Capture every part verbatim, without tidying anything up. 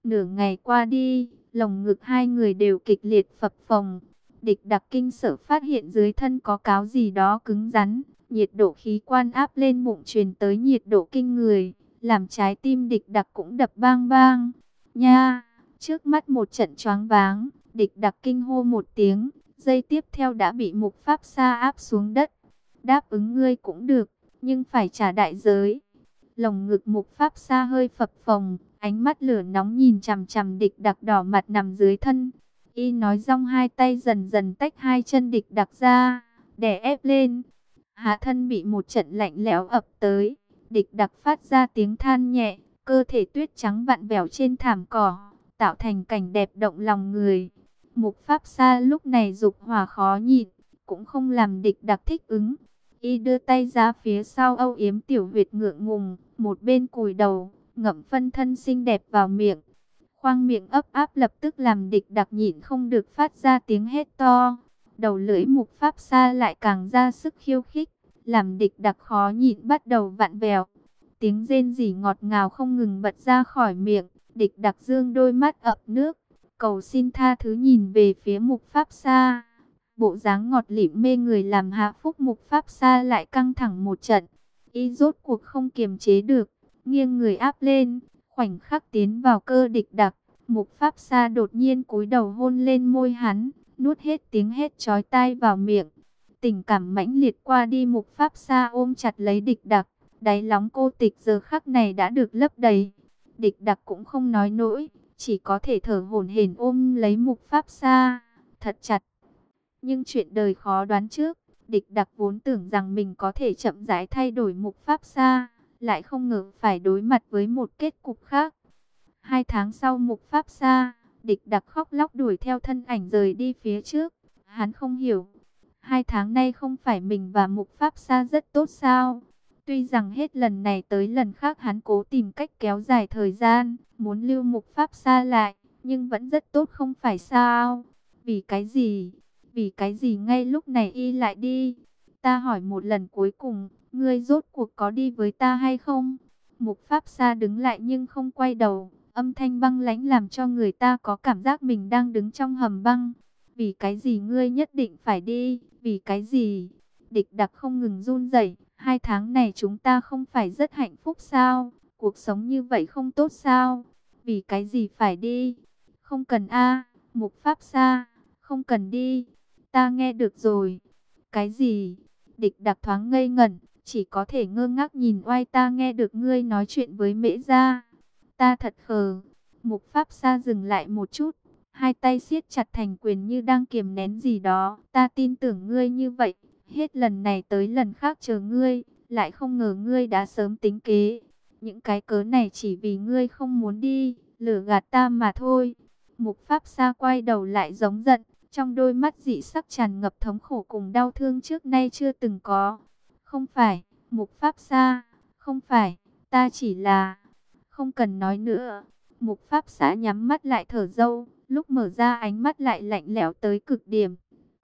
Nửa ngày qua đi, lồng ngực hai người đều kịch liệt phập phồng. Địch Đặc kinh sở phát hiện dưới thân có cáo gì đó cứng rắn, nhiệt độ khí quan áp lên bụng truyền tới nhiệt độ kinh người, làm trái tim Địch Đặc cũng đập bang bang. Nha, trước mắt một trận choáng váng, Địch Đặc kinh hô một tiếng, giây tiếp theo đã bị Mục Pháp Sa áp xuống đất. Đáp ứng ngươi cũng được, nhưng phải trả đại giới. Lồng ngực Mục Pháp Sa hơi phập phồng, ánh mắt lửa nóng nhìn chằm chằm Địch Đặc đỏ mặt nằm dưới thân. Y nói rong hai tay dần dần tách hai chân Địch Đặc ra, đè ép lên. Hạ thân bị một trận lạnh lẽo ập tới, Địch Đặc phát ra tiếng than nhẹ, cơ thể tuyết trắng vặn vẹo trên thảm cỏ, tạo thành cảnh đẹp động lòng người. Mục Pháp Sa lúc này dục hỏa khó nhịn, cũng không làm Địch Đặc thích ứng. Y đưa tay ra phía sau âu yếm tiểu huyệt ngượng ngùng, một bên cùi đầu, ngậm phân thân xinh đẹp vào miệng. Khoang miệng ấp áp lập tức làm Địch Đặc nhịn không được phát ra tiếng hét to. Đầu lưỡi Mục Pháp Sa lại càng ra sức khiêu khích, làm Địch Đặc khó nhịn bắt đầu vặn vẹo. Tiếng rên rỉ ngọt ngào không ngừng bật ra khỏi miệng. Địch Đặc dương đôi mắt ập nước, cầu xin tha thứ nhìn về phía Mục Pháp Sa. Bộ dáng ngọt lịm mê người làm Hạ Phúc Mục Pháp Sa lại căng thẳng một trận. Y rốt cuộc không kiềm chế được, nghiêng người áp lên, khoảnh khắc tiến vào cơ Địch Đặc. Mục Pháp Sa đột nhiên cúi đầu hôn lên môi hắn, nuốt hết tiếng hét chói tai vào miệng. Tình cảm mãnh liệt qua đi, Mục Pháp Sa ôm chặt lấy Địch Đặc, đáy lòng cô tịch giờ khắc này đã được lấp đầy. Địch Đặc cũng không nói nổi, chỉ có thể thở hổn hển ôm lấy Mục Pháp Sa thật chặt. Nhưng chuyện đời khó đoán trước, Địch Đặc vốn tưởng rằng mình có thể chậm rãi thay đổi Mục Pháp Sa, lại không ngờ phải đối mặt với một kết cục khác. Hai tháng sau Mục Pháp Sa, Địch Đặc khóc lóc đuổi theo thân ảnh rời đi phía trước. Hắn không hiểu, hai tháng nay không phải mình và Mục Pháp Sa rất tốt sao? Tuy rằng hết lần này tới lần khác hắn cố tìm cách kéo dài thời gian, muốn lưu Mục Pháp Sa lại, nhưng vẫn rất tốt không phải sao? Vì cái gì? Vì cái gì ngay lúc này y lại đi? Ta hỏi một lần cuối cùng, ngươi rốt cuộc có đi với ta hay không? Mục Pháp Sa đứng lại nhưng không quay đầu, âm thanh băng lãnh làm cho người ta có cảm giác mình đang đứng trong hầm băng. Vì cái gì ngươi nhất định phải đi? Vì cái gì? Địch Đặc không ngừng run rẩy. Hai tháng này chúng ta không phải rất hạnh phúc sao? Cuộc sống như vậy không tốt sao? Vì cái gì phải đi? Không cần a, Mục Pháp Sa, không cần đi. Ta nghe được rồi. Cái gì? Địch Đặc thoáng ngây ngẩn, chỉ có thể ngơ ngác nhìn oai. Ta nghe được ngươi nói chuyện với Mễ Gia. Ta thật khờ. Mục Pháp Sa dừng lại một chút, hai tay siết chặt thành quyền như đang kiềm nén gì đó. Ta tin tưởng ngươi như vậy, hết lần này tới lần khác chờ ngươi, lại không ngờ ngươi đã sớm tính kế. Những cái cớ này chỉ vì ngươi không muốn đi, lừa gạt ta mà thôi. Mục Pháp Sa quay đầu lại giống giận, trong đôi mắt dị sắc tràn ngập thống khổ cùng đau thương trước nay chưa từng có. Không phải, Mục Pháp Sa, không phải, ta chỉ là... Không cần nói nữa. Mục Pháp Sa nhắm mắt lại thở dâu, lúc mở ra ánh mắt lại lạnh lẽo tới cực điểm.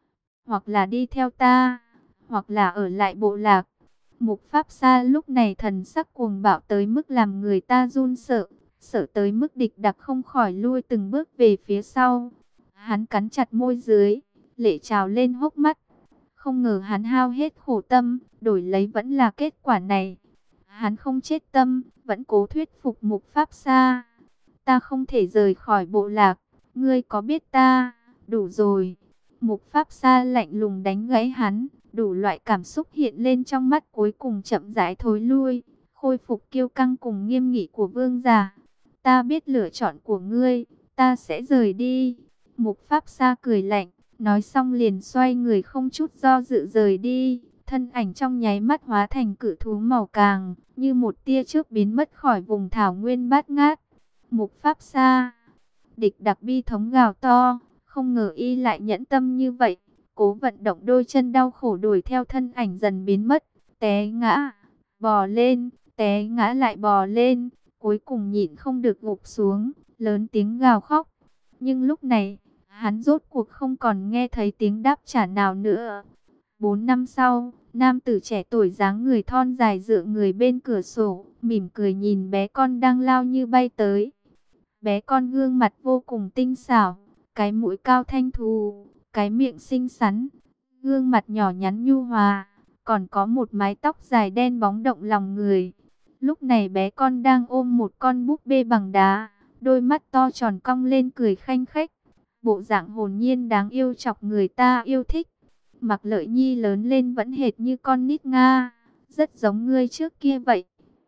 Hoặc là đi theo ta, hoặc là ở lại bộ lạc. Mục Pháp Sa lúc này thần sắc cuồng bạo tới mức làm người ta run sợ, sợ tới mức Địch Đặc không khỏi lui từng bước về phía sau. Hắn cắn chặt môi dưới, lệ trào lên hốc mắt. Không ngờ hắn hao hết khổ tâm, đổi lấy vẫn là kết quả này. Hắn không chết tâm, vẫn cố thuyết phục Mục Pháp Sa. Ta không thể rời khỏi bộ lạc, ngươi có biết ta, đủ rồi. Mục Pháp Sa lạnh lùng đánh gãy hắn, đủ loại cảm xúc hiện lên trong mắt cuối cùng chậm rãi thối lui, khôi phục kiêu căng cùng nghiêm nghị của vương giả. Ta biết lựa chọn của ngươi, ta sẽ rời đi. Mục Pháp Sa cười lạnh, nói xong liền xoay người không chút do dự rời đi. Thân ảnh trong nháy mắt hóa thành cự thú màu càng, như một tia chớp biến mất khỏi vùng thảo nguyên bát ngát. Mục Pháp Sa, Địch Đặc bi thống gào to, không ngờ y lại nhẫn tâm như vậy. Cố vận động đôi chân đau khổ đuổi theo thân ảnh dần biến mất, té ngã, bò lên, té ngã lại bò lên, cuối cùng nhịn không được gục xuống, lớn tiếng gào khóc. Nhưng lúc này, hắn rốt cuộc không còn nghe thấy tiếng đáp trả nào nữa. Bốn năm sau, nam tử trẻ tuổi dáng người thon dài dựa người bên cửa sổ, mỉm cười nhìn bé con đang lao như bay tới. Bé con gương mặt vô cùng tinh xảo, cái mũi cao thanh thù, cái miệng xinh xắn, gương mặt nhỏ nhắn nhu hòa, còn có một mái tóc dài đen bóng động lòng người. Lúc này bé con đang ôm một con búp bê bằng đá, đôi mắt to tròn cong lên cười khanh khách, bộ dạng hồn nhiên đáng yêu chọc người ta yêu thích. Mạc Lợi Nhi lớn lên vẫn hệt như con nít Nga, rất giống ngươi trước kia vậy.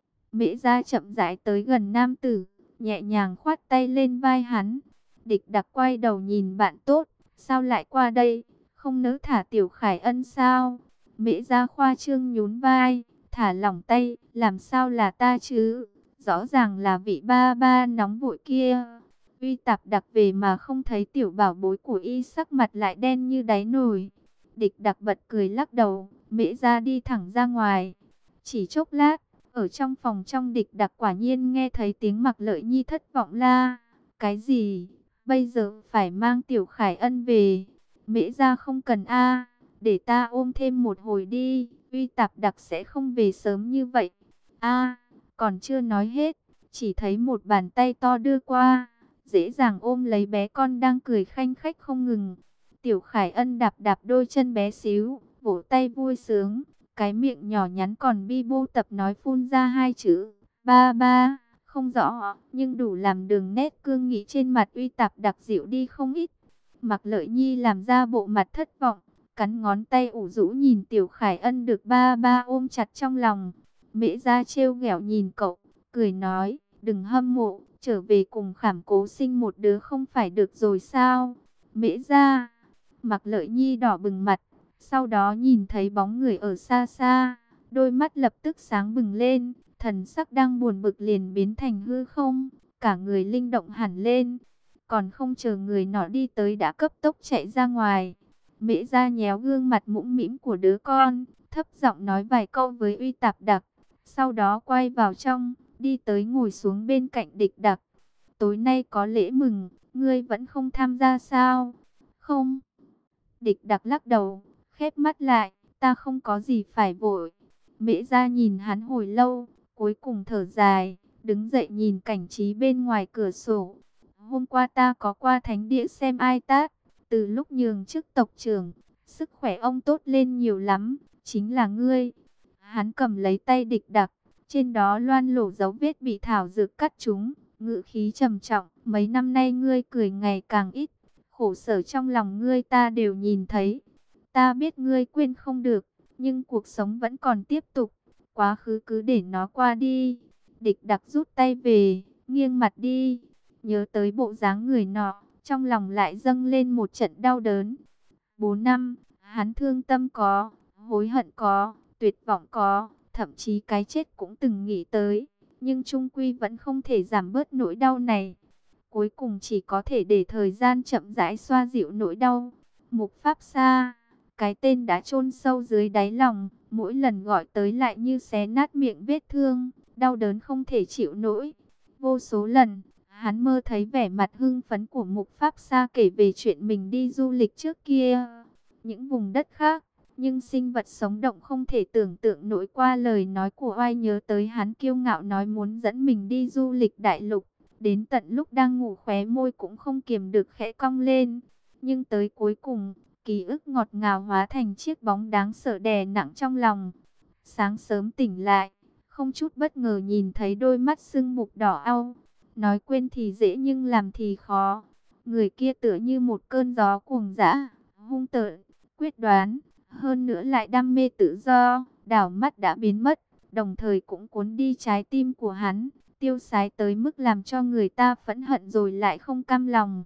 Mễ Gia chậm rãi tới gần nam tử, nhẹ nhàng khoát tay lên vai hắn. Địch Đặc quay đầu nhìn bạn tốt, sao lại qua đây, không nỡ thả Tiểu Khải Ân sao? Mễ Gia khoa trương nhún vai, thả lỏng tay, làm sao là ta chứ? Rõ ràng là vị ba ba nóng vội kia. Uy Tạp Đặc về mà không thấy tiểu bảo bối của y, sắc mặt lại đen như đáy nồi. Địch Đặc bật cười lắc đầu, Mễ Gia đi thẳng ra ngoài. Chỉ chốc lát, ở trong phòng trong Địch Đặc quả nhiên nghe thấy tiếng Mạc Lợi Nhi thất vọng la. Cái gì? Bây giờ phải mang Tiểu Khải Ân về? Mễ Gia không cần a, để ta ôm thêm một hồi đi, Uy Tạp Đặc sẽ không về sớm như vậy. A, còn chưa nói hết, chỉ thấy một bàn tay to đưa qua, dễ dàng ôm lấy bé con đang cười khanh khách không ngừng. Tiểu Khải Ân đạp đạp đôi chân bé xíu, vỗ tay vui sướng, cái miệng nhỏ nhắn còn bi bô tập nói phun ra hai chữ ba ba, không rõ, nhưng đủ làm đường nét cương nghị trên mặt Uy Tạp Đặc dịu đi không ít. Mạc Lợi Nhi làm ra bộ mặt thất vọng, cắn ngón tay ủ rũ nhìn Tiểu Khải Ân được ba ba ôm chặt trong lòng. Mễ Gia trêu ghẹo nhìn cậu, cười nói, đừng hâm mộ, trở về cùng Khảm Cố sinh một đứa không phải được rồi sao? Mễ Gia. Mạc Lợi Nhi đỏ bừng mặt, sau đó nhìn thấy bóng người ở xa xa, đôi mắt lập tức sáng bừng lên, thần sắc đang buồn bực liền biến thành hư không, cả người linh động hẳn lên. Còn không chờ người nọ đi tới đã cấp tốc chạy ra ngoài. Mễ Gia nhéo gương mặt mũm mĩm của đứa con, thấp giọng nói vài câu với Uy Tạp Đặc, sau đó quay vào trong, đi tới ngồi xuống bên cạnh Địch Đặc. Tối nay có lễ mừng, ngươi vẫn không tham gia sao? Không. Địch Đặc lắc đầu, khép mắt lại, ta không có gì phải vội. Mễ Gia nhìn hắn hồi lâu, cuối cùng thở dài, đứng dậy nhìn cảnh trí bên ngoài cửa sổ. Hôm qua ta có qua thánh địa xem ai tát, từ lúc nhường chức tộc trưởng, sức khỏe ông tốt lên nhiều lắm, chính là ngươi. Hắn cầm lấy tay Địch Đặc, trên đó loan lổ dấu vết bị thảo dược cắt trúng, ngữ khí trầm trọng, mấy năm nay ngươi cười ngày càng ít, khổ sở trong lòng ngươi ta đều nhìn thấy. Ta biết ngươi quên không được, nhưng cuộc sống vẫn còn tiếp tục, quá khứ cứ để nó qua đi. Địch Đặc rút tay về, nghiêng mặt đi, nhớ tới bộ dáng người nọ, trong lòng lại dâng lên một trận đau đớn. Bốn năm, hắn thương tâm có, hối hận có, tuyệt vọng có, thậm chí cái chết cũng từng nghĩ tới, nhưng chung quy vẫn không thể giảm bớt nỗi đau này. Cuối cùng chỉ có thể để thời gian chậm rãi xoa dịu nỗi đau. Mục Pháp Sa, cái tên đã chôn sâu dưới đáy lòng, mỗi lần gọi tới lại như xé nát miệng vết thương, đau đớn không thể chịu nổi. Vô số lần, hắn mơ thấy vẻ mặt hưng phấn của Mục Pháp Sa kể về chuyện mình đi du lịch trước kia, những vùng đất khác, nhưng sinh vật sống động không thể tưởng tượng nổi qua lời nói của oai, nhớ tới hắn kiêu ngạo nói muốn dẫn mình đi du lịch đại lục. Đến tận lúc đang ngủ khóe môi cũng không kiềm được khẽ cong lên. Nhưng tới cuối cùng, ký ức ngọt ngào hóa thành chiếc bóng đáng sợ đè nặng trong lòng. Sáng sớm tỉnh lại, không chút bất ngờ nhìn thấy đôi mắt sưng mục đỏ au. Nói quên thì dễ nhưng làm thì khó. Người kia tựa như một cơn gió cuồng dã, hung tợn, quyết đoán, hơn nữa lại đam mê tự do, đảo mắt đã biến mất, đồng thời cũng cuốn đi trái tim của hắn, tiêu sái tới mức làm cho người ta phẫn hận rồi lại không cam lòng.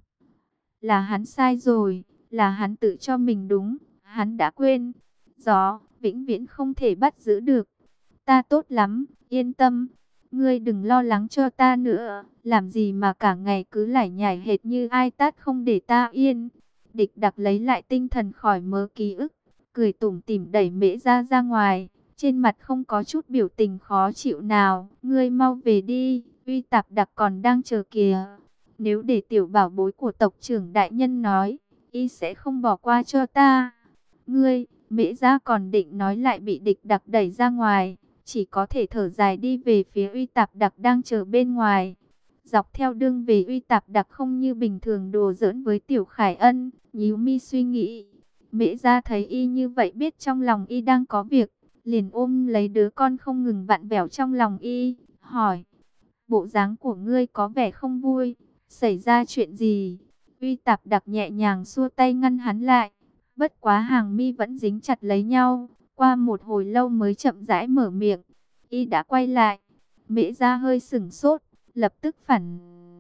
Là hắn sai rồi, là hắn tự cho mình đúng, hắn đã quên. Gió, vĩnh viễn không thể bắt giữ được. Ta tốt lắm, yên tâm. Ngươi đừng lo lắng cho ta nữa, làm gì mà cả ngày cứ lải nhải hệt như ai tát không để ta yên. Địch Đặc lấy lại tinh thần khỏi mớ ký ức, cười tủm tỉm đẩy Mễ Gia ra ngoài, trên mặt không có chút biểu tình khó chịu nào. Ngươi mau về đi, Uy Tạp Đặc còn đang chờ kìa. Nếu để tiểu bảo bối của tộc trưởng đại nhân nói, y sẽ không bỏ qua cho ta. Ngươi, Mễ Gia còn định nói lại bị Địch Đặc đẩy ra ngoài, chỉ có thể thở dài đi về phía Uy Tạp Đặc đang chờ bên ngoài. Dọc theo đường về Uy Tạp Đặc không như bình thường đùa giỡn với Tiểu Khải Ân, nhíu mi suy nghĩ. Mễ Gia thấy y như vậy biết trong lòng y đang có việc, liền ôm lấy đứa con không ngừng vặn vẹo trong lòng y, hỏi: bộ dáng của ngươi có vẻ không vui, xảy ra chuyện gì? Uy Tạp Đặc nhẹ nhàng xua tay ngăn hắn lại, bất quá hàng mi vẫn dính chặt lấy nhau, qua một hồi lâu mới chậm rãi mở miệng. Y đã quay lại. Mễ Gia hơi sửng sốt, lập tức phản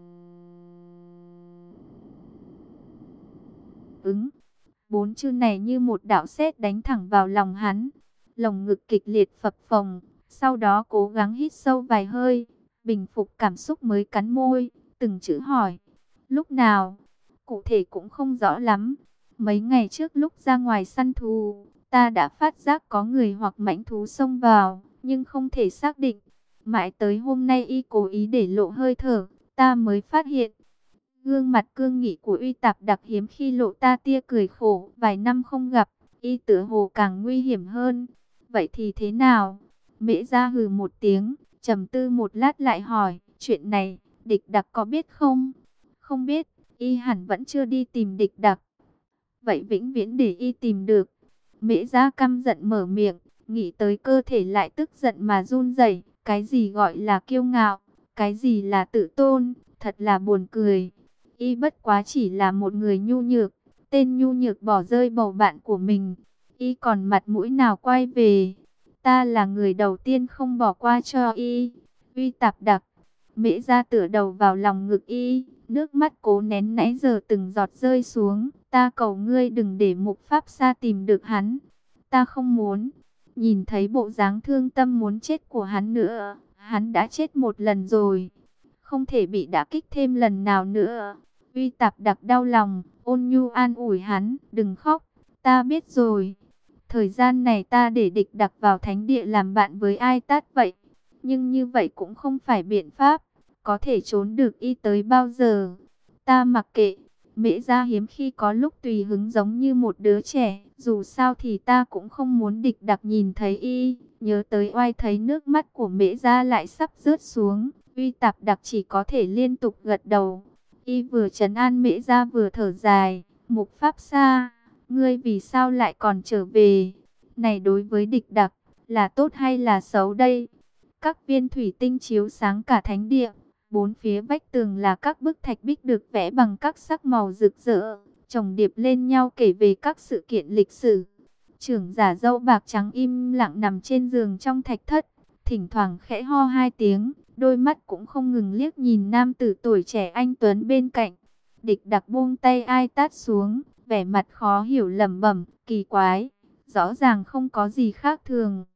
ứng. Bốn chữ này như một đạo sét đánh thẳng vào lòng hắn. Lồng ngực kịch liệt phập phồng, sau đó cố gắng hít sâu vài hơi, bình phục cảm xúc mới cắn môi, từng chữ hỏi: lúc nào? Cụ thể cũng không rõ lắm. Mấy ngày trước lúc ra ngoài săn thú, ta đã phát giác có người hoặc mãnh thú xông vào, nhưng không thể xác định. Mãi tới hôm nay y cố ý để lộ hơi thở, ta mới phát hiện. Gương mặt cương nghị của Uy Tạp Đặc hiếm khi lộ ta tia cười khổ. Vài năm không gặp, y tựa hồ càng nguy hiểm hơn. Vậy thì thế nào? Mễ Gia hừ một tiếng, trầm tư một lát lại hỏi: chuyện này, Địch Đặc có biết không? Không biết, y hẳn vẫn chưa đi tìm Địch Đặc. Vậy vĩnh viễn để y tìm được. Mễ Gia căm giận mở miệng, nghĩ tới cơ thể lại tức giận mà run rẩy. Cái gì gọi là kiêu ngạo, cái gì là tự tôn, thật là buồn cười. Y bất quá chỉ là một người nhu nhược, tên nhu nhược bỏ rơi bầu bạn của mình. Y còn mặt mũi nào quay về? Ta là người đầu tiên không bỏ qua cho y. Uy Tạp Đặc. Mễ Gia tựa đầu vào lòng ngực y, nước mắt cố nén nãy giờ từng giọt rơi xuống. Ta cầu ngươi đừng để Mục Pháp Sa tìm được hắn. Ta không muốn nhìn thấy bộ dáng thương tâm muốn chết của hắn nữa. Hắn đã chết một lần rồi, không thể bị đả kích thêm lần nào nữa. Uy Tạp Đặc đau lòng, ôn nhu an ủi hắn: đừng khóc, ta biết rồi. Thời gian này ta để Địch Đặc vào thánh địa làm bạn với Ai Tát vậy. Nhưng như vậy cũng không phải biện pháp. Có thể trốn được y tới bao giờ? Ta mặc kệ. Mễ Gia hiếm khi có lúc tùy hứng giống như một đứa trẻ. Dù sao thì ta cũng không muốn Địch Đặc nhìn thấy y. Nhớ tới oai thấy nước mắt của Mễ Gia lại sắp rớt xuống. Uy Tạp Đặc chỉ có thể liên tục gật đầu. Y vừa trấn an Mễ Gia vừa thở dài. Mục Pháp Sa, ngươi vì sao lại còn trở về? Này, đối với Địch Đặc, là tốt hay là xấu đây? Các viên thủy tinh chiếu sáng cả thánh địa. Bốn phía vách tường là các bức thạch bích được vẽ bằng các sắc màu rực rỡ, chồng điệp lên nhau kể về các sự kiện lịch sử. Trưởng giả râu bạc trắng im lặng nằm trên giường trong thạch thất, thỉnh thoảng khẽ ho hai tiếng, đôi mắt cũng không ngừng liếc nhìn nam tử tuổi trẻ anh tuấn bên cạnh. Địch Đặc buông tay Ai Tát xuống, vẻ mặt khó hiểu lẩm bẩm: kỳ quái, rõ ràng không có gì khác thường.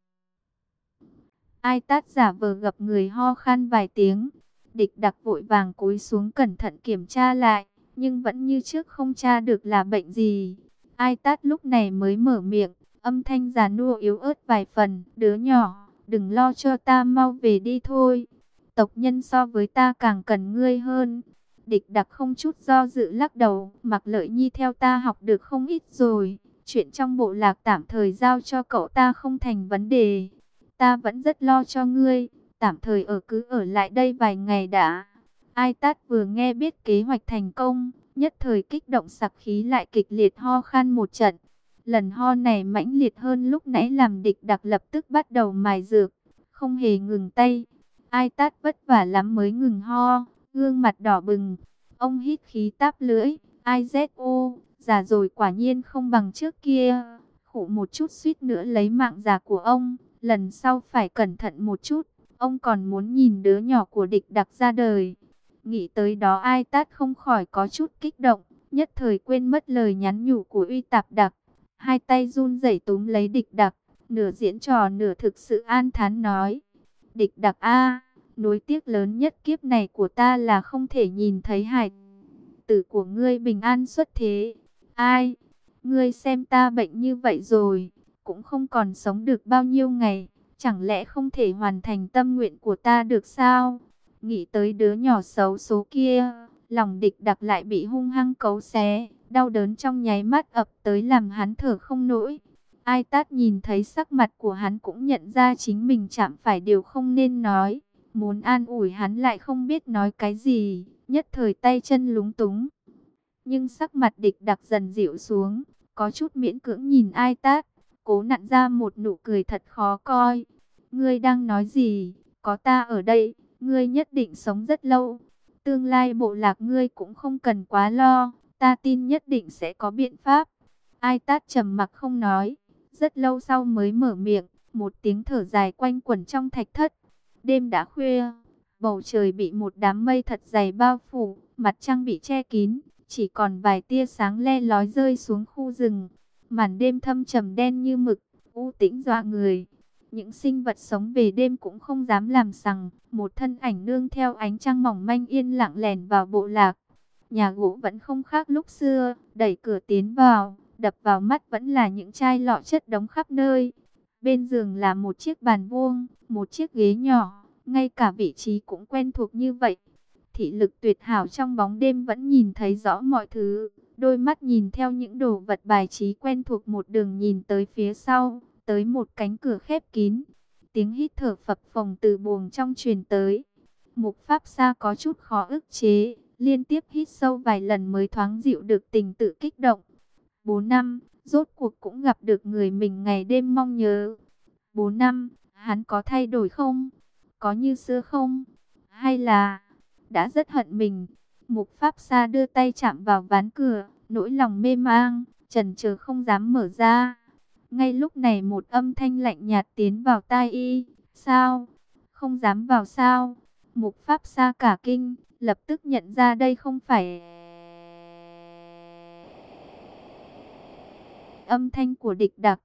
Ai Tát giả vờ gặp người ho khan vài tiếng. Địch Đặc vội vàng cúi xuống cẩn thận kiểm tra lại, nhưng vẫn như trước không tra được là bệnh gì. Ai Tát lúc này mới mở miệng, âm thanh già nua yếu ớt vài phần: đứa nhỏ, đừng lo cho ta, mau về đi thôi. Tộc nhân so với ta càng cần ngươi hơn. Địch Đặc không chút do dự lắc đầu: Mặc Lợi Nhi theo ta học được không ít rồi. Chuyện trong bộ lạc tạm thời giao cho cậu ta không thành vấn đề. Ta vẫn rất lo cho ngươi. Tạm thời ở cứ ở lại đây vài ngày đã. Ai Tát vừa nghe biết kế hoạch thành công, nhất thời kích động sặc khí lại kịch liệt ho khan một trận. Lần ho này mãnh liệt hơn lúc nãy làm Địch Đặc lập tức bắt đầu mài dược, không hề ngừng tay. Ai Tát vất vả lắm mới ngừng ho, gương mặt đỏ bừng. Ông hít khí táp lưỡi: ai dét ô, già rồi quả nhiên không bằng trước kia. Khổ một chút suýt nữa lấy mạng già của ông, lần sau phải cẩn thận một chút. Ông còn muốn nhìn đứa nhỏ của Địch Đặc ra đời. Nghĩ tới đó Ai Tát không khỏi có chút kích động, nhất thời quên mất lời nhắn nhủ của Uy Tạp Đặc. Hai tay run rẩy túm lấy Địch Đặc, nửa diễn trò nửa thực sự an thán nói: Địch Đặc a, nối tiếc lớn nhất kiếp này của ta là không thể nhìn thấy hải tử của ngươi bình an xuất thế. Ai, ngươi xem ta bệnh như vậy rồi, cũng không còn sống được bao nhiêu ngày. Chẳng lẽ không thể hoàn thành tâm nguyện của ta được sao? Nghĩ tới đứa nhỏ xấu số kia, lòng Địch Đặc lại bị hung hăng cấu xé. Đau đớn trong nháy mắt ập tới làm hắn thở không nổi. Ai Tát nhìn thấy sắc mặt của hắn cũng nhận ra chính mình chạm phải điều không nên nói. Muốn an ủi hắn lại không biết nói cái gì, nhất thời tay chân lúng túng. Nhưng sắc mặt Địch Đặc dần dịu xuống, có chút miễn cưỡng nhìn Ai Tát, cố nặn ra một nụ cười thật khó coi. Ngươi đang nói gì? Có ta ở đây, ngươi nhất định sống rất lâu. Tương lai bộ lạc ngươi cũng không cần quá lo, ta tin nhất định sẽ có biện pháp. Ai Tát trầm mặc không nói, rất lâu sau mới mở miệng, một tiếng thở dài quanh quẩn trong thạch thất. Đêm đã khuya, bầu trời bị một đám mây thật dày bao phủ, mặt trăng bị che kín, chỉ còn vài tia sáng le lói rơi xuống khu rừng. Màn đêm thâm trầm đen như mực, u tĩnh dọa người. Những sinh vật sống về đêm cũng không dám làm sằng. Một thân ảnh nương theo ánh trăng mỏng manh yên lặng lẻn vào bộ lạc. Nhà gỗ vẫn không khác lúc xưa, đẩy cửa tiến vào, đập vào mắt vẫn là những chai lọ chất đống khắp nơi. Bên giường là một chiếc bàn vuông, một chiếc ghế nhỏ, ngay cả vị trí cũng quen thuộc như vậy. Thị lực tuyệt hảo trong bóng đêm vẫn nhìn thấy rõ mọi thứ. Đôi mắt nhìn theo những đồ vật bài trí quen thuộc một đường nhìn tới phía sau, tới một cánh cửa khép kín. Tiếng hít thở phập phồng từ buồng trong truyền tới. Mục Pháp Sa có chút khó ức chế, liên tiếp hít sâu vài lần mới thoáng dịu được tình tự kích động. Bốn năm, rốt cuộc cũng gặp được người mình ngày đêm mong nhớ. Bốn năm, hắn có thay đổi không? Có như xưa không? Hay là đã rất hận mình? Mục Pháp Sa đưa tay chạm vào ván cửa, nỗi lòng mê mang, chần chừ không dám mở ra. Ngay lúc này một âm thanh lạnh nhạt tiến vào tai y. Sao? Không dám vào sao? Mục Pháp Sa cả kinh, lập tức nhận ra đây không phải âm thanh của Địch Đặc.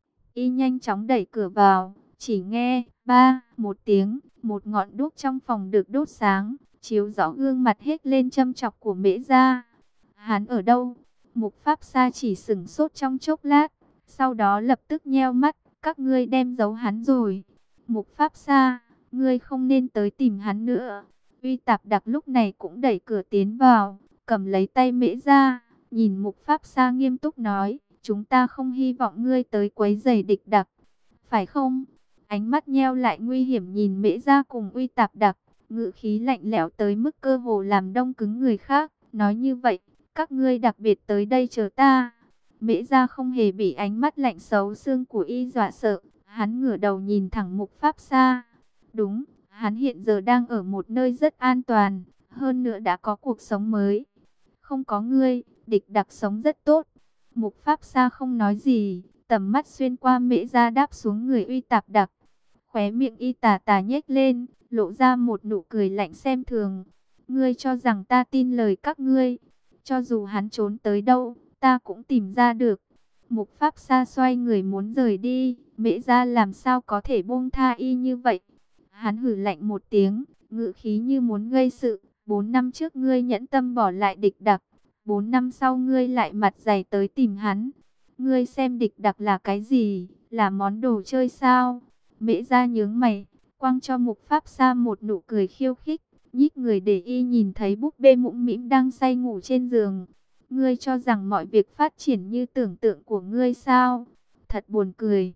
Y nhanh chóng đẩy cửa vào, chỉ nghe ba một tiếng, một ngọn đuốc trong phòng được đốt sáng, chiếu rõ gương mặt hết lên châm chọc của Mễ Gia. Hắn ở đâu? Mục Pháp Sa chỉ sững sốt trong chốc lát, sau đó lập tức nheo mắt. Các ngươi đem giấu hắn rồi. Mục Pháp Sa, ngươi không nên tới tìm hắn nữa. Uy Tạp Đặc lúc này cũng đẩy cửa tiến vào, cầm lấy tay Mễ Gia, nhìn Mục Pháp Sa nghiêm túc nói, chúng ta không hy vọng ngươi tới quấy rầy Địch Đặc, phải không? Ánh mắt nheo lại nguy hiểm nhìn Mễ Gia cùng Uy Tạp Đặc, ngữ khí lạnh lẽo tới mức cơ hồ làm đông cứng người khác. Nói như vậy, các ngươi đặc biệt tới đây chờ ta. Mễ Gia không hề bị ánh mắt lạnh xấu xương của y dọa sợ, hắn ngửa đầu nhìn thẳng Mục Pháp Sa. Đúng, hắn hiện giờ đang ở một nơi rất an toàn, hơn nữa đã có cuộc sống mới. Không có ngươi, Địch Đặc sống rất tốt. Mục Pháp Sa không nói gì, tầm mắt xuyên qua Mễ Gia đáp xuống người Uy Tạp Đặc. Khóe miệng y tà tà nhếch lên, lộ ra một nụ cười lạnh xem thường. Ngươi cho rằng ta tin lời các ngươi? Cho dù hắn trốn tới đâu, ta cũng tìm ra được. Mục Pháp Sa xoay người muốn rời đi, Mễ Gia làm sao có thể buông tha y như vậy? Hắn hử lạnh một tiếng, ngữ khí như muốn gây sự. Bốn năm trước ngươi nhẫn tâm bỏ lại Địch Đặc, bốn năm sau ngươi lại mặt dày tới tìm hắn. Ngươi xem Địch Đặc là cái gì? Là món đồ chơi sao? Mễ Gia nhướng mày, quăng cho Mục Pháp Sa một nụ cười khiêu khích, nhích người để y nhìn thấy búp bê mũm mĩm đang say ngủ trên giường. Ngươi cho rằng mọi việc phát triển như tưởng tượng của ngươi sao? Thật buồn cười.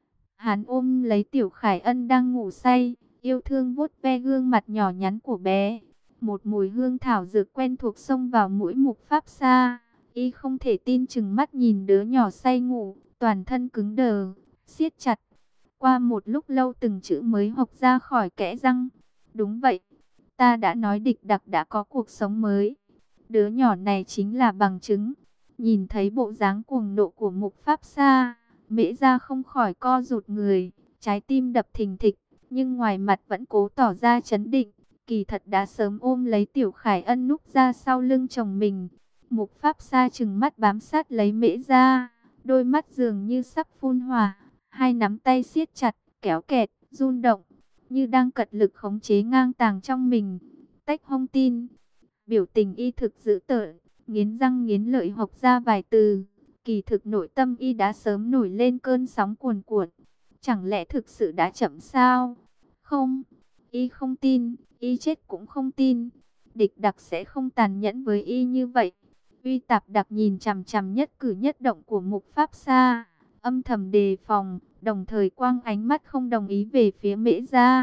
Hắn ôm lấy Tiểu Khải Ân đang ngủ say, yêu thương vuốt ve gương mặt nhỏ nhắn của bé. Một mùi hương thảo dược quen thuộc xông vào mũi Mục Pháp Sa. Y không thể tin chừng mắt nhìn đứa nhỏ say ngủ, toàn thân cứng đờ, siết chặt. Qua một lúc lâu từng chữ mới học ra khỏi kẽ răng. Đúng vậy, ta đã nói Địch Đặc đã có cuộc sống mới. Đứa nhỏ này chính là bằng chứng. Nhìn thấy bộ dáng cuồng nộ của Mục Pháp Sa, Mễ Gia không khỏi co rụt người, trái tim đập thình thịch, nhưng ngoài mặt vẫn cố tỏ ra trấn định. Kỳ thật đã sớm ôm lấy Tiểu Khải Ân núp ra sau lưng chồng mình. Mục Pháp Sa trừng mắt bám sát lấy Mễ Gia, đôi mắt dường như sắp phun hỏa. Hai nắm tay siết chặt, kéo kẹt, run động, như đang cật lực khống chế ngang tàng trong mình. Tách hông tin, biểu tình y thực dữ tợn, nghiến răng nghiến lợi học ra vài từ. Kỳ thực nội tâm y đã sớm nổi lên cơn sóng cuồn cuộn. Chẳng lẽ thực sự đã chậm sao? Không, y không tin, y chết cũng không tin. Địch Đặc sẽ không tàn nhẫn với y như vậy. Uy Tạp Đặc nhìn chằm chằm nhất cử nhất động của Mục Pháp Sa, âm thầm đề phòng, đồng thời quang ánh mắt không đồng ý về phía Mễ Gia.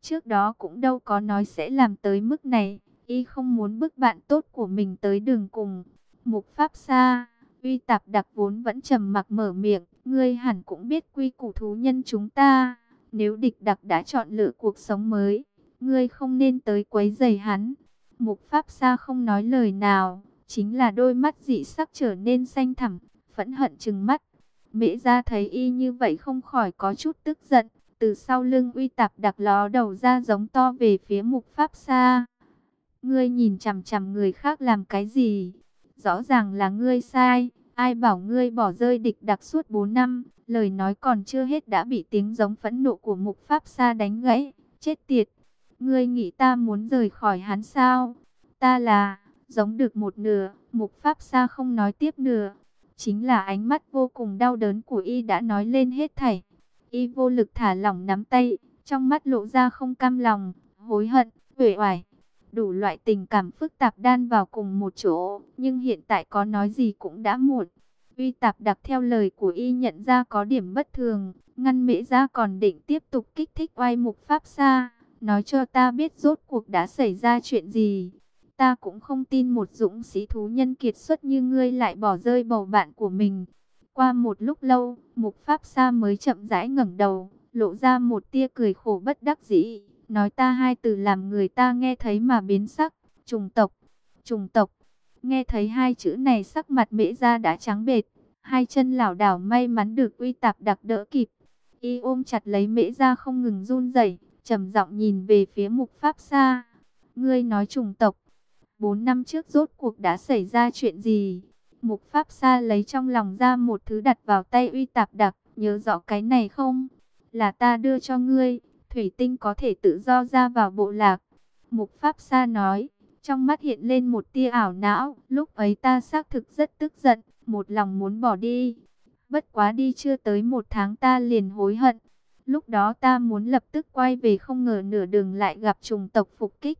trước đó cũng đâu có nói sẽ làm tới mức này. Y không muốn bức bạn tốt của mình tới đường cùng. Mục Pháp Sa, Uy Tạp Đặc vốn vẫn trầm mặc mở miệng. Ngươi hẳn cũng biết quy củ thú nhân chúng ta. Nếu Địch Đặc đã chọn lựa cuộc sống mới, ngươi không nên tới quấy rầy hắn. Mục Pháp Sa không nói lời nào, chính là đôi mắt dị sắc trở nên xanh thẳm, phẫn hận trừng mắt. Mễ Gia thấy y như vậy không khỏi có chút tức giận, từ sau lưng Uy Tạp Đặc ló đầu ra giống to về phía Mục Pháp Sa. Ngươi nhìn chằm chằm người khác làm cái gì? Rõ ràng là ngươi sai, ai bảo ngươi bỏ rơi Địch Đặc suốt bốn năm, lời nói còn chưa hết đã bị tiếng giống phẫn nộ của Mục Pháp Sa đánh gãy. Chết tiệt, ngươi nghĩ ta muốn rời khỏi hắn sao? Ta là, giống được một nửa, Mục Pháp Sa không nói tiếp nữa. Chính là ánh mắt vô cùng đau đớn của y đã nói lên hết thảy. Y vô lực thả lỏng nắm tay, trong mắt lộ ra không cam lòng, hối hận, uể oải. Đủ loại tình cảm phức tạp đan vào cùng một chỗ, nhưng hiện tại có nói gì cũng đã muộn. Uy Tạp Đặc theo lời của y nhận ra có điểm bất thường, ngăn Mễ Gia còn định tiếp tục kích thích oai Mục Pháp Sa, nói cho ta biết rốt cuộc đã xảy ra chuyện gì. Ta cũng không tin một dũng sĩ thú nhân kiệt xuất như ngươi lại bỏ rơi bầu bạn của mình. Qua một lúc lâu, Mục Pháp Sa mới chậm rãi ngẩng đầu, lộ ra một tia cười khổ bất đắc dĩ, nói ta hai từ làm người ta nghe thấy mà biến sắc. Trùng tộc, trùng tộc. Nghe thấy hai chữ này sắc mặt Mễ Gia đã trắng bệch, hai chân lảo đảo may mắn được Uy Tạp Đặc đỡ kịp. Y ôm chặt lấy Mễ Gia không ngừng run rẩy, trầm giọng nhìn về phía Mục Pháp Sa. Ngươi nói trùng tộc, bốn năm trước rốt cuộc đã xảy ra chuyện gì? Mục Pháp Sa lấy trong lòng ra một thứ đặt vào tay Uy Tạp Đặc, nhớ rõ cái này không? Là ta đưa cho ngươi, thủy tinh có thể tự do ra vào bộ lạc. Mục Pháp Sa nói, trong mắt hiện lên một tia ảo não, lúc ấy ta xác thực rất tức giận, một lòng muốn bỏ đi. Bất quá đi chưa tới một tháng ta liền hối hận. Lúc đó ta muốn lập tức quay về không ngờ nửa đường lại gặp trùng tộc phục kích.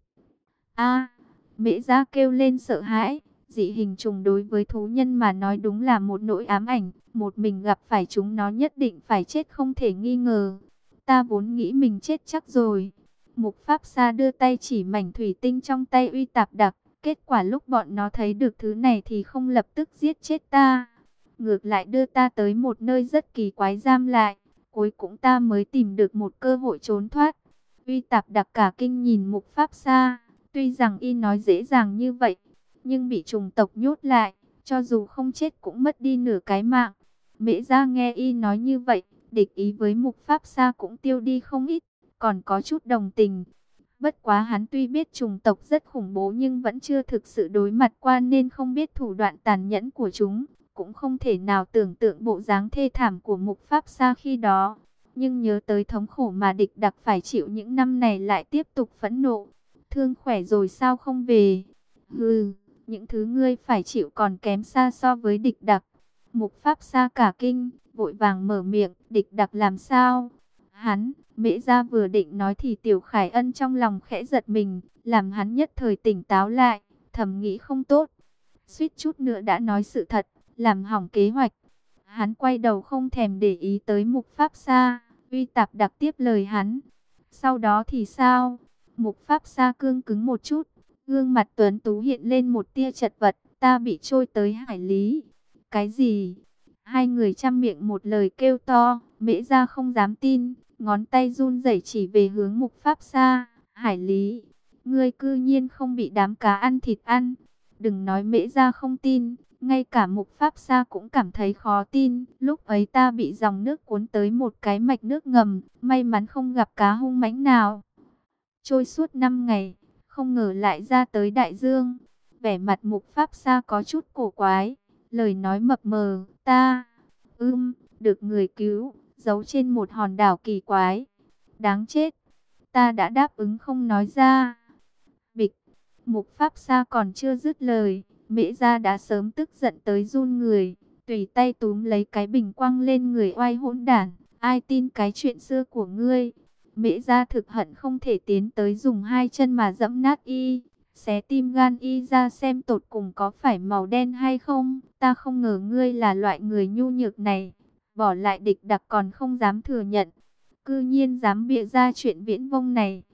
A, Mễ Gia kêu lên sợ hãi, dị hình trùng đối với thú nhân mà nói đúng là một nỗi ám ảnh, một mình gặp phải chúng nó nhất định phải chết không thể nghi ngờ. Ta vốn nghĩ mình chết chắc rồi. Mục Pháp Sa đưa tay chỉ mảnh thủy tinh trong tay Uy Tạp Đặc, kết quả lúc bọn nó thấy được thứ này thì không lập tức giết chết ta, ngược lại đưa ta tới một nơi rất kỳ quái giam lại, cuối cùng ta mới tìm được một cơ hội trốn thoát. Uy Tạp Đặc cả kinh nhìn Mục Pháp Sa. Tuy rằng y nói dễ dàng như vậy, nhưng bị trùng tộc nhốt lại, cho dù không chết cũng mất đi nửa cái mạng. Mễ Gia nghe y nói như vậy, địch ý với Mục Pháp Sa cũng tiêu đi không ít, còn có chút đồng tình. Bất quá hắn tuy biết trùng tộc rất khủng bố nhưng vẫn chưa thực sự đối mặt qua nên không biết thủ đoạn tàn nhẫn của chúng, cũng không thể nào tưởng tượng bộ dáng thê thảm của Mục Pháp Sa khi đó. Nhưng nhớ tới thống khổ mà Địch Đặc phải chịu những năm này lại tiếp tục phẫn nộ. Thương khỏe rồi sao không về? Hừ, những thứ ngươi phải chịu còn kém xa so với Địch Đặc. Mục Pháp Sa cả kinh, vội vàng mở miệng, Địch Đặc làm sao? Hắn, Mễ Gia vừa định nói thì Tiểu Khải Ân trong lòng khẽ giật mình, làm hắn nhất thời tỉnh táo lại, thầm nghĩ không tốt. Suýt chút nữa đã nói sự thật, làm hỏng kế hoạch. Hắn quay đầu không thèm để ý tới Mục Pháp Sa, Uy Tạp Đặc tiếp lời hắn. Sau đó thì sao? Mục Pháp Sa cương cứng một chút, gương mặt tuấn tú hiện lên một tia chật vật, ta bị trôi tới hải lý. Cái gì? Hai người chăm miệng một lời kêu to, Mễ Gia không dám tin, ngón tay run rẩy chỉ về hướng Mục Pháp Sa. Hải lý, ngươi cư nhiên không bị đám cá ăn thịt ăn. Đừng nói Mễ Gia không tin, ngay cả Mục Pháp Sa cũng cảm thấy khó tin. Lúc ấy ta bị dòng nước cuốn tới một cái mạch nước ngầm, may mắn không gặp cá hung mãnh nào. Trôi suốt năm ngày, không ngờ lại ra tới đại dương. Vẻ mặt Mục Pháp Sa có chút cổ quái, lời nói mập mờ, ta, ưm, được người cứu, giấu trên một hòn đảo kỳ quái. Đáng chết, ta đã đáp ứng không nói ra. Bịch, Mục Pháp Sa còn chưa dứt lời, Mễ Gia đã sớm tức giận tới run người, tùy tay túm lấy cái bình quăng lên người oai hỗn đản. Ai tin cái chuyện xưa của ngươi? Mễ Gia thực hận không thể tiến tới dùng hai chân mà dẫm nát y, xé tim gan y ra xem tột cùng có phải màu đen hay không. Ta không ngờ ngươi là loại người nhu nhược này, bỏ lại Địch Đặc còn không dám thừa nhận, cư nhiên dám bịa ra chuyện viển vông này.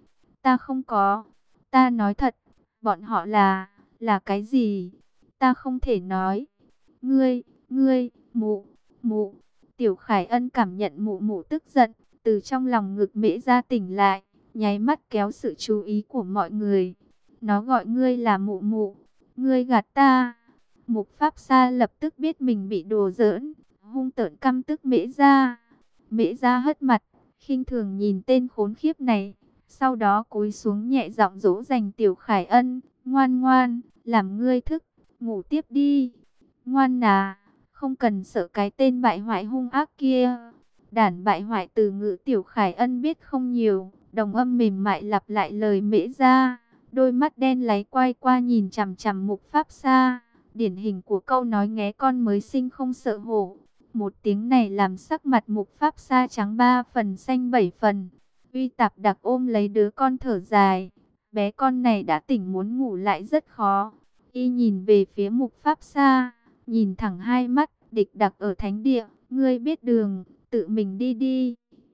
Ta không có. Ta nói thật, bọn họ là, là cái gì? Ta không thể nói. Ngươi, ngươi, mụ, mụ. Tiểu Khải Ân cảm nhận mụ mụ tức giận, từ trong lòng ngực Mễ Gia tỉnh lại, nháy mắt kéo sự chú ý của mọi người. Nó gọi ngươi là mụ mụ, ngươi gạt ta. Mục Pháp Sa lập tức biết mình bị đùa giỡn, hung tợn căm tức Mễ Gia. Mễ Gia hất mặt, khinh thường nhìn tên khốn khiếp này, sau đó cúi xuống nhẹ giọng dỗ dành Tiểu Khải Ân, ngoan ngoan, làm ngươi thức, ngủ tiếp đi. Ngoan à, không cần sợ cái tên bại hoại hung ác kia. Đản bại hoại từ ngữ Tiểu Khải Ân biết không nhiều, đồng âm mềm mại lặp lại lời Mễ Gia, đôi mắt đen láy quay qua nhìn chằm chằm Mục Pháp Sa, điển hình của câu nói nghé con mới sinh không sợ hổ. Một tiếng này làm sắc mặt Mục Pháp Sa trắng ba phần xanh bảy phần. Uy Tạp Đặc ôm lấy đứa con thở dài, bé con này đã tỉnh muốn ngủ lại rất khó. Y nhìn về phía Mục Pháp Sa, nhìn thẳng hai mắt, Địch Đặc ở thánh địa, ngươi biết đường, tự mình đi đi.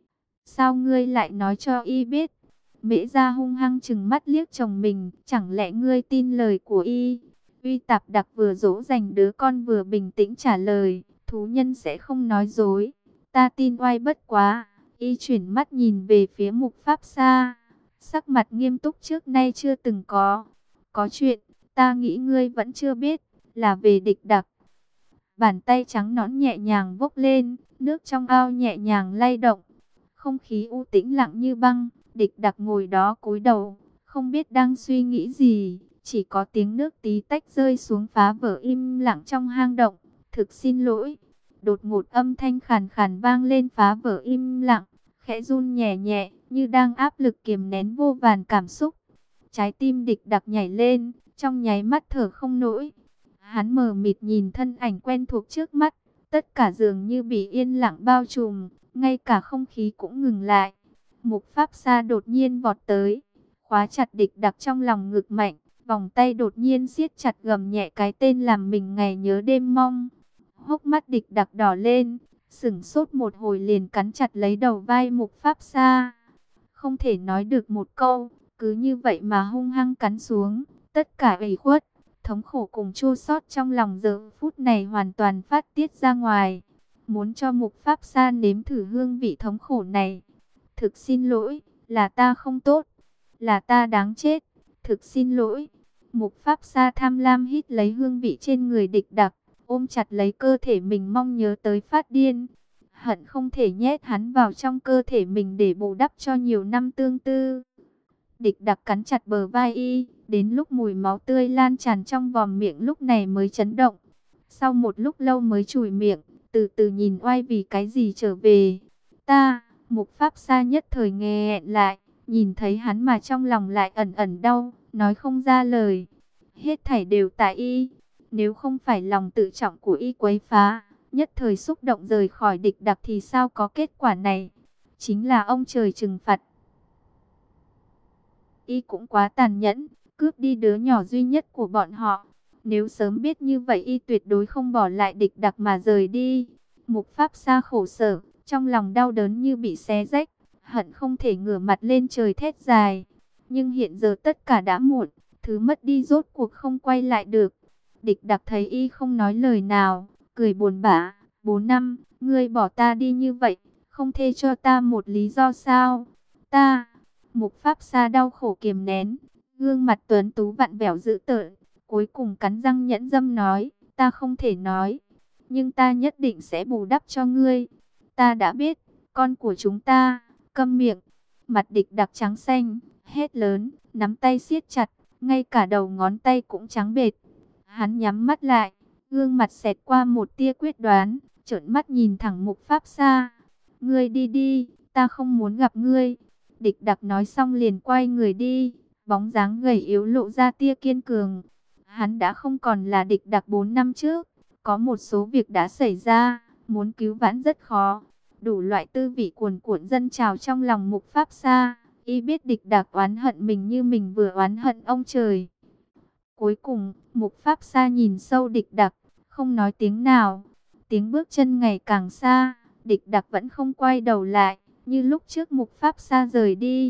Sao ngươi lại nói cho y biết? Mễ Gia hung hăng trừng mắt liếc chồng mình, chẳng lẽ ngươi tin lời của y? Uy Tạp Đặc vừa dỗ dành đứa con vừa bình tĩnh trả lời, thú nhân sẽ không nói dối, ta tin oai bất quá. Y chuyển mắt nhìn về phía Mục Pháp Sa, sắc mặt nghiêm túc trước nay chưa từng có. Có chuyện, ta nghĩ ngươi vẫn chưa biết, là về Địch Đặc. Bàn tay trắng nõn nhẹ nhàng vốc lên, nước trong ao nhẹ nhàng lay động. Không khí u tĩnh lặng như băng, Địch Đặc ngồi đó cúi đầu, không biết đang suy nghĩ gì, chỉ có tiếng nước tí tách rơi xuống phá vỡ im lặng trong hang động. Thực xin lỗi. Đột ngột âm thanh khàn khàn vang lên phá vỡ im lặng, khẽ run nhẹ nhẹ, như đang áp lực kiềm nén vô vàn cảm xúc. Trái tim Địch Đặc nhảy lên, trong nháy mắt thở không nổi. Hắn mờ mịt nhìn thân ảnh quen thuộc trước mắt, tất cả dường như bị yên lặng bao trùm, ngay cả không khí cũng ngừng lại. Mục Pháp Sa đột nhiên vọt tới, khóa chặt Địch Đặc trong lòng ngực mạnh, vòng tay đột nhiên siết chặt gầm nhẹ cái tên làm mình ngày nhớ đêm mong. Hốc mắt Địch Đặc đỏ lên, sững sốt một hồi liền cắn chặt lấy đầu vai Mục Pháp Sa. Không thể nói được một câu, cứ như vậy mà hung hăng cắn xuống, tất cả ủy khuất, thống khổ cùng chua xót trong lòng giờ phút này hoàn toàn phát tiết ra ngoài. Muốn cho Mục Pháp Sa nếm thử hương vị thống khổ này. Thực xin lỗi, là ta không tốt, là ta đáng chết, thực xin lỗi. Mục Pháp Sa tham lam hít lấy hương vị trên người Địch Đặc, ôm chặt lấy cơ thể mình mong nhớ tới phát điên. Hận không thể nhét hắn vào trong cơ thể mình để bù đắp cho nhiều năm tương tư. Địch Đặc cắn chặt bờ vai y, đến lúc mùi máu tươi lan tràn trong vòm miệng lúc này mới chấn động. Sau một lúc lâu mới chùi miệng, từ từ nhìn oai vì cái gì trở về. Ta, Mục Pháp Sa nhất thời nghẹn lại, nhìn thấy hắn mà trong lòng lại ẩn ẩn đau, nói không ra lời. Hết thảy đều tại y, nếu không phải lòng tự trọng của y quấy phá, nhất thời xúc động rời khỏi Địch Đặc thì sao có kết quả này? Chính là ông trời trừng phạt. Y cũng quá tàn nhẫn, cướp đi đứa nhỏ duy nhất của bọn họ. Nếu sớm biết như vậy y tuyệt đối không bỏ lại Địch Đặc mà rời đi. Mục Pháp Sa khổ sở, trong lòng đau đớn như bị xé rách, hận không thể ngửa mặt lên trời thét dài. Nhưng hiện giờ tất cả đã muộn, thứ mất đi rốt cuộc không quay lại được. Địch Đặc thấy y không nói lời nào, cười buồn bã. Bốn năm, ngươi bỏ ta đi như vậy, không thê cho ta một lý do sao? Ta, Mục Pháp Sa đau khổ kiềm nén, gương mặt tuấn tú vặn vẹo dữ tợn, cuối cùng cắn răng nhẫn dâm nói, ta không thể nói, nhưng ta nhất định sẽ bù đắp cho ngươi. Ta đã biết, con của chúng ta, câm miệng. Mặt Địch Đặc trắng xanh, hét lớn, nắm tay siết chặt, ngay cả đầu ngón tay cũng trắng bệch. Hắn nhắm mắt lại, gương mặt xẹt qua một tia quyết đoán, trợn mắt nhìn thẳng Mục Pháp Sa. Ngươi đi đi, ta không muốn gặp ngươi. Địch Đặc nói xong liền quay người đi, bóng dáng gầy yếu lộ ra tia kiên cường. Hắn đã không còn là Địch Đặc bốn năm trước, có một số việc đã xảy ra, muốn cứu vãn rất khó. Đủ loại tư vị cuồn cuộn dâng trào trong lòng Mục Pháp Sa, y biết Địch Đặc oán hận mình như mình vừa oán hận ông trời. Cuối cùng, Mục Pháp Sa nhìn sâu Địch Đặc, không nói tiếng nào. Tiếng bước chân ngày càng xa, Địch Đặc vẫn không quay đầu lại, như lúc trước Mục Pháp Sa rời đi.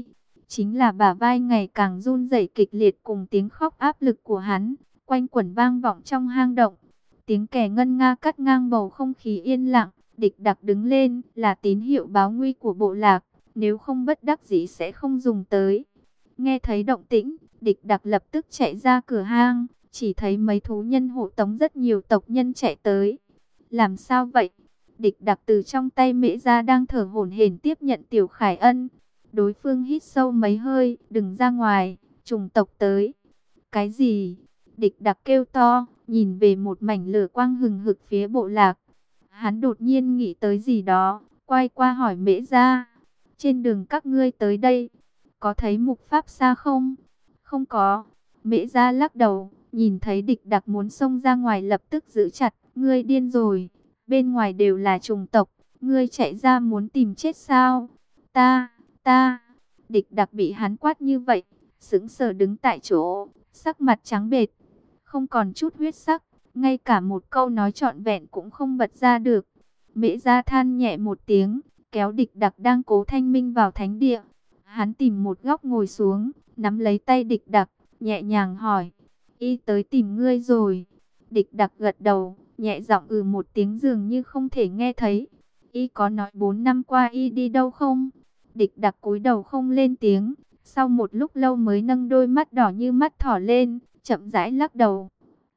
chính là bả vai ngày càng run rẩy kịch liệt cùng tiếng khóc áp lực của hắn, quanh quẩn vang vọng trong hang động. Tiếng kèn ngân nga cắt ngang bầu không khí yên lặng. Địch Đặc đứng lên, là tín hiệu báo nguy của bộ lạc, nếu không bất đắc dĩ sẽ không dùng tới. Nghe thấy động tĩnh, Địch Đặc lập tức chạy ra cửa hang, chỉ thấy mấy thú nhân hộ tống rất nhiều tộc nhân chạy tới. Làm sao vậy? Địch Đặc từ trong tay Mễ Gia đang thở hổn hển tiếp nhận Tiểu Khải Ân. Đối phương hít sâu mấy hơi, đừng ra ngoài, trùng tộc tới. Cái gì? Địch Đặc kêu to, nhìn về một mảnh lửa quang hừng hực phía bộ lạc. Hắn đột nhiên nghĩ tới gì đó, quay qua hỏi Mễ Gia. Trên đường các ngươi tới đây, có thấy Mục Pháp Sa không? Không có. Mễ Gia lắc đầu, nhìn thấy Địch Đặc muốn xông ra ngoài lập tức giữ chặt. Ngươi điên rồi, bên ngoài đều là trùng tộc, ngươi chạy ra muốn tìm chết sao? Ta, ta, Địch Đặc bị hắn quát như vậy, sững sờ đứng tại chỗ, sắc mặt trắng bệch, không còn chút huyết sắc, ngay cả một câu nói trọn vẹn cũng không bật ra được. Mễ Gia than nhẹ một tiếng, kéo Địch Đặc đang cố thanh minh vào thánh địa. Hắn tìm một góc ngồi xuống, nắm lấy tay Địch Đặc, nhẹ nhàng hỏi, y tới tìm ngươi rồi. Địch Đặc gật đầu, nhẹ giọng ừ một tiếng dường như không thể nghe thấy. Y có nói bốn năm qua y đi đâu không? Địch Đặc cúi đầu không lên tiếng, sau một lúc lâu mới nâng đôi mắt đỏ như mắt thỏ lên, chậm rãi lắc đầu.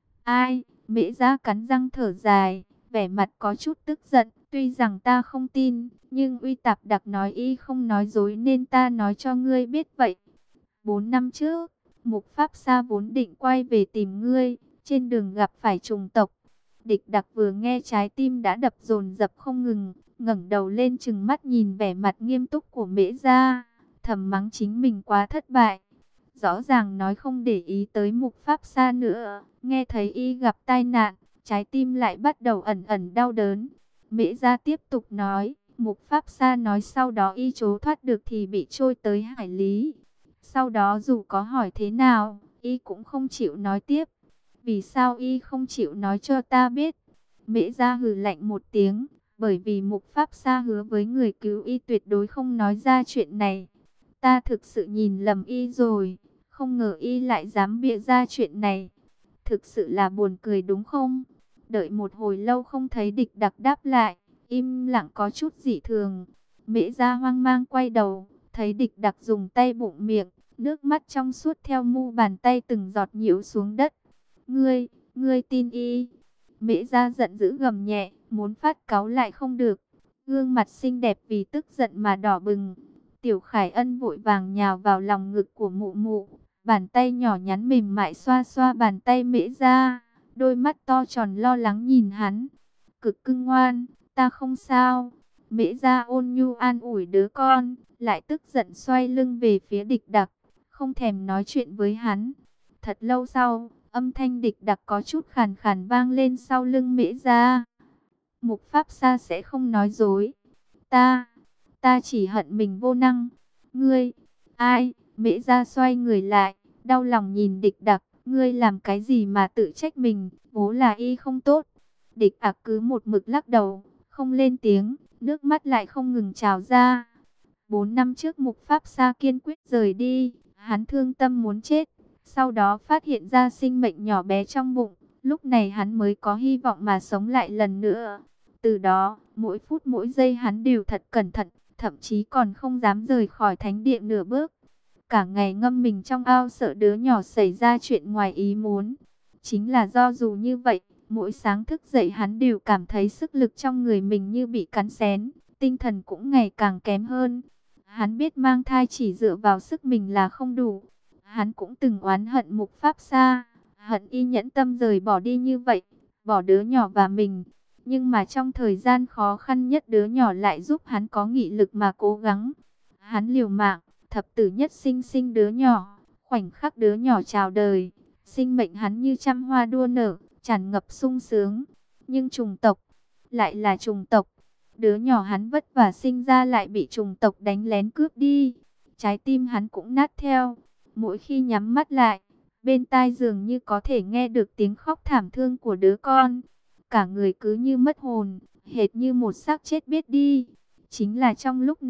Ai? Mễ Gia cắn răng thở dài, vẻ mặt có chút tức giận. Tuy rằng ta không tin, nhưng Uy Tạp Đặc nói y không nói dối nên ta nói cho ngươi biết vậy. Bốn năm trước, Mục Pháp Sa vốn định quay về tìm ngươi, trên đường gặp phải trùng tộc. Địch Đặc vừa nghe trái tim đã đập dồn dập không ngừng, ngẩng đầu lên trừng mắt nhìn vẻ mặt nghiêm túc của Mễ Gia, thầm mắng chính mình quá thất bại. Rõ ràng nói không để ý tới Mục Pháp Sa nữa, nghe thấy y gặp tai nạn, trái tim lại bắt đầu ẩn ẩn đau đớn. Mễ Gia tiếp tục nói, Mục Pháp Sa nói sau đó y trốn thoát được thì bị trôi tới hải lý. Sau đó dù có hỏi thế nào, y cũng không chịu nói tiếp. Vì sao y không chịu nói cho ta biết? Mễ Gia hừ lạnh một tiếng, bởi vì Mục Pháp Sa hứa với người cứu y tuyệt đối không nói ra chuyện này. Ta thực sự nhìn lầm y rồi, không ngờ y lại dám bịa ra chuyện này. Thực sự là buồn cười đúng không? Đợi một hồi lâu không thấy Địch Đặc đáp lại, im lặng có chút dị thường. Mễ Gia hoang mang quay đầu, thấy Địch Đặc dùng tay bụng miệng, nước mắt trong suốt theo mu bàn tay từng giọt nhiễu xuống đất. Ngươi, ngươi tin y? Mễ Gia giận dữ gầm nhẹ, muốn phát cáu lại không được. Gương mặt xinh đẹp vì tức giận mà đỏ bừng. Tiểu Khải Ân vội vàng nhào vào lòng ngực của mụ mụ, bàn tay nhỏ nhắn mềm mại xoa xoa bàn tay Mễ Gia, đôi mắt to tròn lo lắng nhìn hắn. Cực cưng ngoan, ta không sao. Mễ Gia ôn nhu an ủi đứa con, lại tức giận xoay lưng về phía Địch Đặc, không thèm nói chuyện với hắn. Thật lâu sau, âm thanh Địch Đặc có chút khàn khàn vang lên sau lưng Mễ Gia. Mục Pháp Sa sẽ không nói dối. Ta, ta chỉ hận mình vô năng. Ngươi, ai? Mễ Gia xoay người lại, đau lòng nhìn Địch Đặc. Ngươi làm cái gì mà tự trách mình, bố là y không tốt. Địch Đặc cứ một mực lắc đầu, không lên tiếng, nước mắt lại không ngừng trào ra. Bốn năm trước Mục Pháp Sa kiên quyết rời đi, hắn thương tâm muốn chết. Sau đó phát hiện ra sinh mệnh nhỏ bé trong bụng, lúc này hắn mới có hy vọng mà sống lại lần nữa. Từ đó, mỗi phút mỗi giây hắn đều thật cẩn thận, thậm chí còn không dám rời khỏi thánh địa nửa bước. Cả ngày ngâm mình trong ao sợ đứa nhỏ xảy ra chuyện ngoài ý muốn. Chính là do dù như vậy, mỗi sáng thức dậy hắn đều cảm thấy sức lực trong người mình như bị cắn xén, tinh thần cũng ngày càng kém hơn. Hắn biết mang thai chỉ dựa vào sức mình là không đủ. Hắn cũng từng oán hận Mục Pháp Sa, hận y nhẫn tâm rời bỏ đi như vậy, bỏ đứa nhỏ và mình. Nhưng mà trong thời gian khó khăn nhất đứa nhỏ lại giúp hắn có nghị lực mà cố gắng. Hắn liều mạng, thập tử nhất sinh sinh đứa nhỏ, khoảnh khắc đứa nhỏ chào đời, sinh mệnh hắn như trăm hoa đua nở, tràn ngập sung sướng. Nhưng trùng tộc, lại là trùng tộc. Đứa nhỏ hắn vất vả sinh ra lại bị trùng tộc đánh lén cướp đi. Trái tim hắn cũng nát theo. Mỗi khi nhắm mắt lại, bên tai dường như có thể nghe được tiếng khóc thảm thương của đứa con. Cả người cứ như mất hồn, hệt như một xác chết biết đi. Chính là trong lúc này,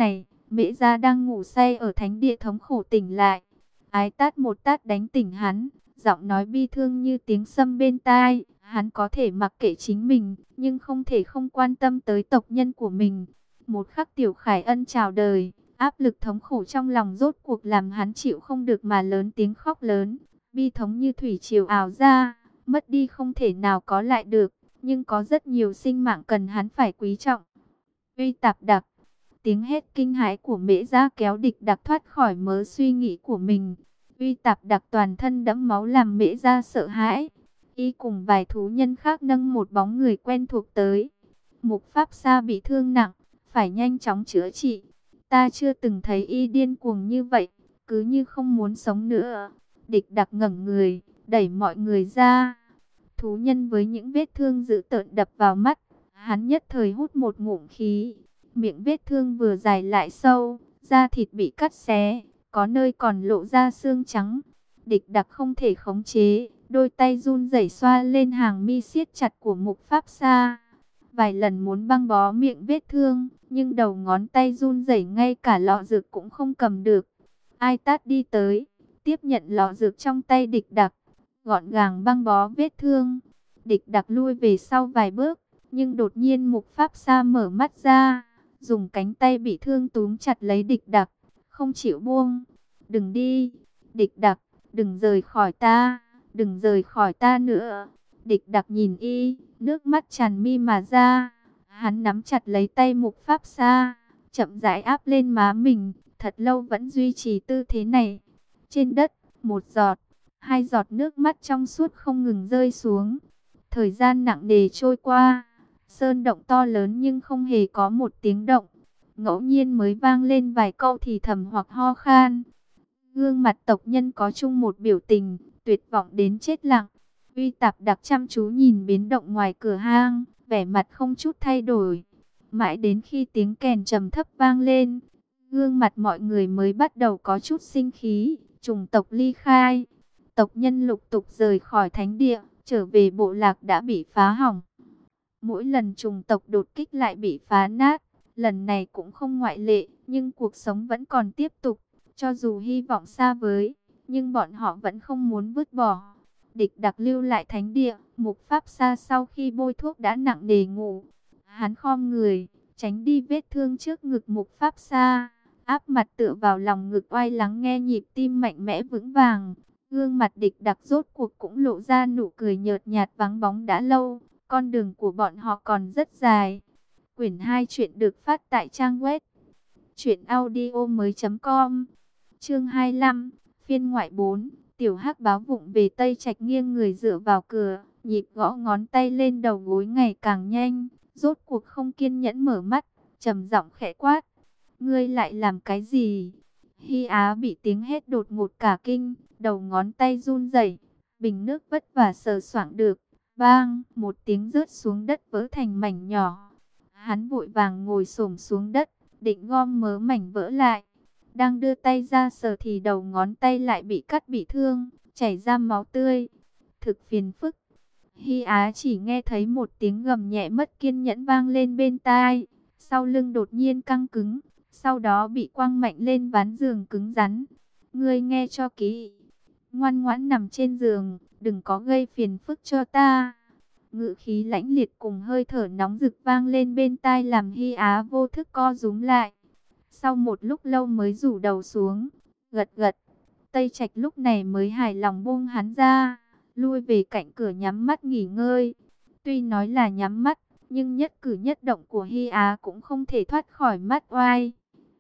Mễ Gia đang ngủ say ở thánh địa thống khổ tỉnh lại. Ái tát một tát đánh tỉnh hắn, giọng nói bi thương như tiếng sấm bên tai. Hắn có thể mặc kệ chính mình, nhưng không thể không quan tâm tới tộc nhân của mình. Một khắc Tiểu Khải Ân chào đời, áp lực thống khổ trong lòng rốt cuộc làm hắn chịu không được mà lớn tiếng khóc lớn. Bi thống như thủy triều ào ra, mất đi không thể nào có lại được, nhưng có rất nhiều sinh mạng cần hắn phải quý trọng. Uy Tạp Đặc, tiếng hét kinh hãi của Mễ Gia kéo Địch Đặc thoát khỏi mớ suy nghĩ của mình. Uy Tạp Đặc toàn thân đẫm máu làm Mễ Gia sợ hãi. Y cùng vài thú nhân khác nâng một bóng người quen thuộc tới. Mục Pháp Sa bị thương nặng, phải nhanh chóng chữa trị. Ta chưa từng thấy y điên cuồng như vậy, cứ như không muốn sống nữa. Địch Đặc ngẩng người, đẩy mọi người ra. Thú nhân với những vết thương dữ tợn đập vào mắt, hắn nhất thời hút một ngụm khí. Miệng vết thương vừa dài lại sâu, da thịt bị cắt xé, có nơi còn lộ ra xương trắng. Địch Đặc không thể khống chế, đôi tay run rẩy xoa lên hàng mi siết chặt của Mục Pháp Sa. Vài lần muốn băng bó miệng vết thương, nhưng đầu ngón tay run rẩy ngay cả lọ dược cũng không cầm được. Ai Tát đi tới, tiếp nhận lọ dược trong tay Địch Đặc, gọn gàng băng bó vết thương. Địch Đặc lui về sau vài bước, nhưng đột nhiên Mục Pháp Sa mở mắt ra, dùng cánh tay bị thương túm chặt lấy Địch Đặc, không chịu buông. Đừng đi, Địch Đặc, đừng rời khỏi ta, đừng rời khỏi ta nữa. Địch Đặc nhìn y, nước mắt tràn mi mà ra. Hắn nắm chặt lấy tay Mục Pháp Sa, chậm rãi áp lên má mình, thật lâu vẫn duy trì tư thế này. Trên đất, một giọt, hai giọt nước mắt trong suốt không ngừng rơi xuống. Thời gian nặng nề trôi qua, sơn động to lớn nhưng không hề có một tiếng động. Ngẫu nhiên mới vang lên vài câu thì thầm hoặc ho khan. Gương mặt tộc nhân có chung một biểu tình, tuyệt vọng đến chết lặng. Uy Tạp Đặc chăm chú nhìn biến động ngoài cửa hang, vẻ mặt không chút thay đổi. Mãi đến khi tiếng kèn trầm thấp vang lên, gương mặt mọi người mới bắt đầu có chút sinh khí. Chủng tộc ly khai, tộc nhân lục tục rời khỏi thánh địa, trở về bộ lạc đã bị phá hỏng. Mỗi lần chủng tộc đột kích lại bị phá nát, lần này cũng không ngoại lệ, nhưng cuộc sống vẫn còn tiếp tục. Cho dù hy vọng xa vời, nhưng bọn họ vẫn không muốn vứt bỏ. Địch Đặc lưu lại thánh địa, Mục Pháp Sa sau khi bôi thuốc đã nặng nề ngủ. Hắn khom người, tránh đi vết thương trước ngực Mục Pháp Sa, áp mặt tựa vào lòng ngực oai lắng nghe nhịp tim mạnh mẽ vững vàng. Gương mặt Địch Đặc rốt cuộc cũng lộ ra nụ cười nhợt nhạt vắng bóng đã lâu. Con đường của bọn họ còn rất dài. Quyển hai chuyện được phát tại trang web truyện audio mới chấm com. Chương hai mươi lăm, phiên ngoại bốn. Tiểu Hắc báo vụng về Tây Trạch nghiêng người dựa vào cửa, nhịp gõ ngón tay lên đầu gối ngày càng nhanh, rốt cuộc không kiên nhẫn mở mắt, trầm giọng khẽ quát: "Ngươi lại làm cái gì?" Hi Á bị tiếng hét đột ngột cả kinh, đầu ngón tay run rẩy, bình nước vất vả sờ soạng được, bang, một tiếng rớt xuống đất vỡ thành mảnh nhỏ. Hắn vội vàng ngồi xổm xuống đất, định gom mớ mảnh vỡ lại. Đang đưa tay ra sờ thì đầu ngón tay lại bị cắt bị thương, chảy ra máu tươi. Thực phiền phức. Hi Á chỉ nghe thấy một tiếng gầm nhẹ mất kiên nhẫn vang lên bên tai. Sau lưng đột nhiên căng cứng, sau đó bị quăng mạnh lên ván giường cứng rắn. Ngươi nghe cho kỹ, ngoan ngoãn nằm trên giường, đừng có gây phiền phức cho ta. Ngữ khí lãnh liệt cùng hơi thở nóng rực vang lên bên tai làm Hi Á vô thức co rúm lại. Sau một lúc lâu mới rủ đầu xuống, gật gật. Tây Trạch lúc này mới hài lòng buông hắn ra, lui về cạnh cửa nhắm mắt nghỉ ngơi. Tuy nói là nhắm mắt, nhưng nhất cử nhất động của Hi Á cũng không thể thoát khỏi mắt oai.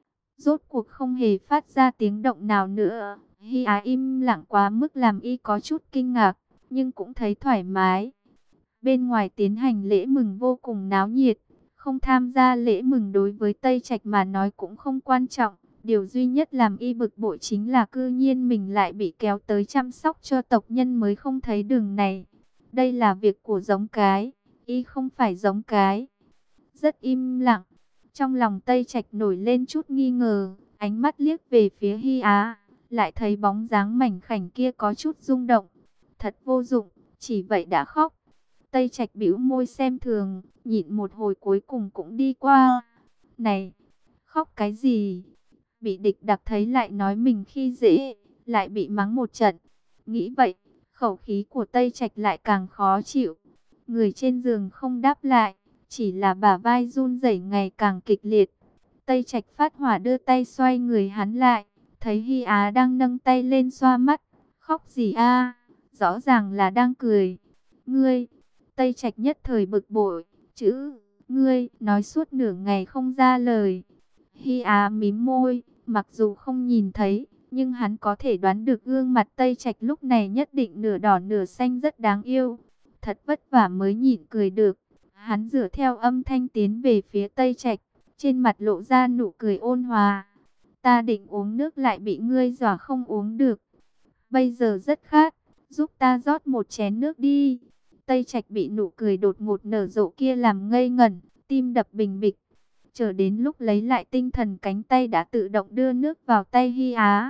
Rốt cuộc không hề phát ra tiếng động nào nữa. Hi Á im lặng quá mức làm y có chút kinh ngạc, nhưng cũng thấy thoải mái. Bên ngoài tiến hành lễ mừng vô cùng náo nhiệt. Không tham gia lễ mừng đối với Tây Trạch mà nói cũng không quan trọng. Điều duy nhất làm y bực bội chính là cư nhiên mình lại bị kéo tới chăm sóc cho tộc nhân mới không thấy đường này. Đây là việc của giống cái, y không phải giống cái. Rất im lặng. Trong lòng Tây Trạch nổi lên chút nghi ngờ, ánh mắt liếc về phía Hi Á, lại thấy bóng dáng mảnh khảnh kia có chút rung động. Thật vô dụng, chỉ vậy đã khóc. Tây Trạch bĩu môi xem thường, nhịn một hồi cuối cùng cũng đi qua. Này, khóc cái gì? Bị địch đặc thấy lại nói mình khi dễ, lại bị mắng một trận. Nghĩ vậy, khẩu khí của Tây Trạch lại càng khó chịu. Người trên giường không đáp lại, chỉ là bả vai run rẩy ngày càng kịch liệt. Tây Trạch phát hỏa đưa tay xoay người hắn lại, thấy Hy Á đang nâng tay lên xoa mắt. Khóc gì a? Rõ ràng là đang cười. Ngươi, Tây Trạch nhất thời bực bội, chữ ngươi nói suốt nửa ngày không ra lời. Hy Á mím môi, mặc dù không nhìn thấy, nhưng hắn có thể đoán được gương mặt Tây Trạch lúc này nhất định nửa đỏ nửa xanh rất đáng yêu. Thật vất vả mới nhịn cười được. Hắn dựa theo âm thanh tiến về phía Tây Trạch, trên mặt lộ ra nụ cười ôn hòa. Ta định uống nước lại bị ngươi dọa không uống được. Bây giờ rất khát, giúp ta rót một chén nước đi. Tây Trạch bị nụ cười đột ngột nở rộ kia làm ngây ngẩn, tim đập bình bịch. Chờ đến lúc lấy lại tinh thần, cánh tay đã tự động đưa nước vào tay Hy Á.